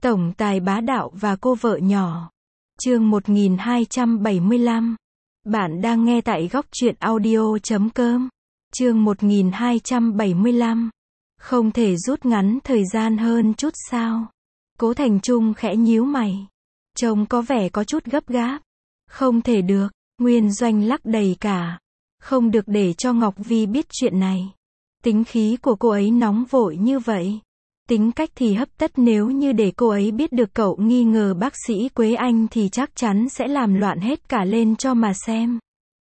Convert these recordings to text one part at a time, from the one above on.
Tổng tài bá đạo và cô vợ nhỏ. Chương 1275. Bạn đang nghe tại góc truyện audio.com. Chương 1275. Không thể rút ngắn thời gian hơn chút sao? Cố Thành Trung khẽ nhíu mày. Trông có vẻ có chút gấp gáp. Không thể được, Nguyên Doanh lắc đầy cả. Không được để cho Ngọc Vi biết chuyện này. Tính khí của cô ấy nóng vội như vậy. Tính cách thì hấp tấp, nếu như để cô ấy biết được cậu nghi ngờ bác sĩ Quế Anh thì chắc chắn sẽ làm loạn hết cả lên cho mà xem.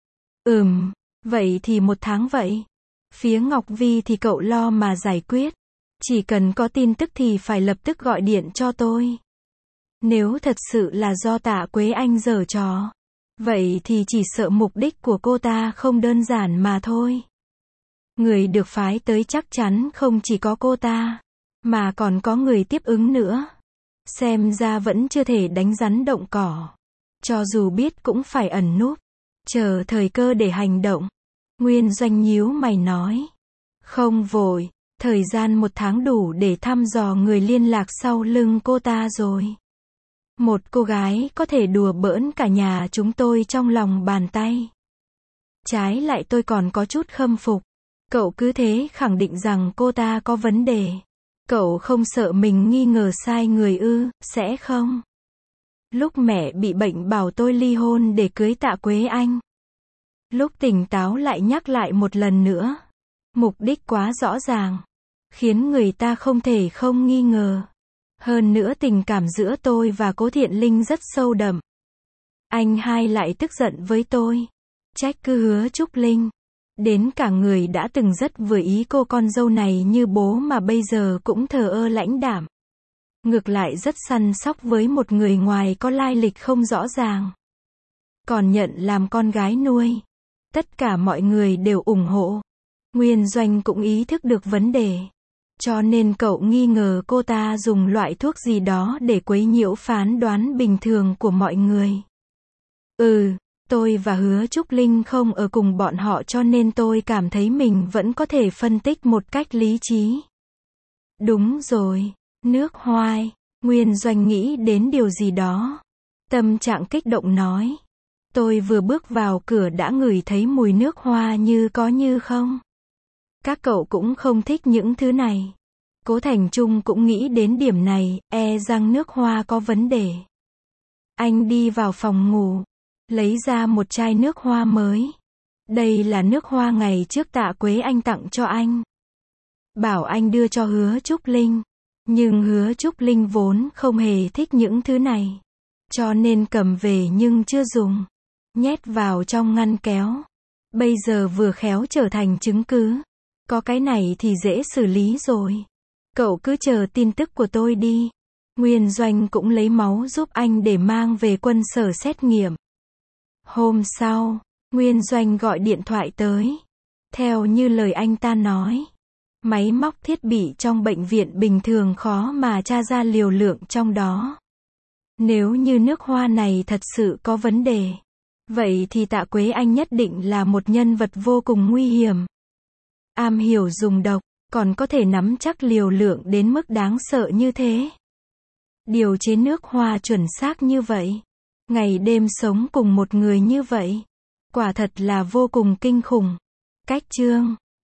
Vậy thì 1 tháng vậy. Phía Ngọc Vi thì cậu lo mà giải quyết. Chỉ cần có tin tức thì phải lập tức gọi điện cho tôi. Nếu thật sự là do Tạ Quế Anh giở trò, vậy thì chỉ sợ mục đích của cô ta không đơn giản mà thôi. Người được phái tới chắc chắn không chỉ có cô ta, mà còn có người tiếp ứng nữa. Xem ra vẫn chưa thể đánh rắn động cỏ. Cho dù biết cũng phải ẩn núp, chờ thời cơ để hành động. Nguyên Doanh nhíu mày nói. Không vội, thời gian 1 tháng đủ để thăm dò người liên lạc sau lưng cô ta rồi. Một cô gái có thể đùa bỡn cả nhà chúng tôi trong lòng bàn tay. Trái lại tôi còn có chút khâm phục. Cậu cứ thế khẳng định rằng cô ta có vấn đề. Cậu không sợ mình nghi ngờ sai người ư, sẽ không? Lúc mẹ bị bệnh bảo tôi ly hôn để cưới Tạ Quế Anh. Lúc tỉnh táo lại nhắc lại một lần nữa. Mục đích quá rõ ràng, khiến người ta không thể không nghi ngờ. Hơn nữa tình cảm giữa tôi và Cố Thiện Linh rất sâu đậm. Anh hai lại tức giận với tôi. Trách cứ Hứa Trúc Linh. Đến cả người đã từng rất vừa ý cô con dâu này như bố mà bây giờ cũng thờ ơ lãnh đạm. Ngược lại rất săn sóc với một người ngoài có lai lịch không rõ ràng. Còn nhận làm con gái nuôi. Tất cả mọi người đều ủng hộ. Nguyên Doanh cũng ý thức được vấn đề. Cho nên cậu nghi ngờ cô ta dùng loại thuốc gì đó để quấy nhiễu phán đoán bình thường của mọi người. Tôi và Hứa Trúc Linh không ở cùng bọn họ cho nên tôi cảm thấy mình vẫn có thể phân tích một cách lý trí. Đúng rồi, nước hoai. Nguyên Doanh nghĩ đến điều gì đó. Tâm trạng kích động nói. Tôi vừa bước vào cửa đã ngửi thấy mùi nước hoa như có như không. Các cậu cũng không thích những thứ này. Cố Thành Trung cũng nghĩ đến điểm này, e rằng nước hoa có vấn đề. Anh đi vào phòng ngủ, lấy ra một chai nước hoa mới. Đây là nước hoa ngày trước Tạ Quế Anh tặng cho anh. Bảo anh đưa cho Hứa Trúc Linh. Nhưng Hứa Trúc Linh vốn không hề thích những thứ này. Cho nên cầm về nhưng chưa dùng. Nhét vào trong ngăn kéo. Bây giờ vừa khéo trở thành chứng cứ. Có cái này thì dễ xử lý rồi. Cậu cứ chờ tin tức của tôi đi. Nguyên Doanh cũng lấy máu giúp anh để mang về quân sở xét nghiệm. Hôm sau, Nguyên Doanh gọi điện thoại tới. Theo như lời anh ta nói, máy móc thiết bị trong bệnh viện bình thường khó mà tra ra liều lượng trong đó. Nếu như nước hoa này thật sự có vấn đề, vậy thì Tạ Quế Anh nhất định là một nhân vật vô cùng nguy hiểm. Am hiểu dùng độc, còn có thể nắm chắc liều lượng đến mức đáng sợ như thế. Điều chế nước hoa chuẩn xác như vậy. Ngày đêm sống cùng một người như vậy. Quả thật là vô cùng kinh khủng. Cách chương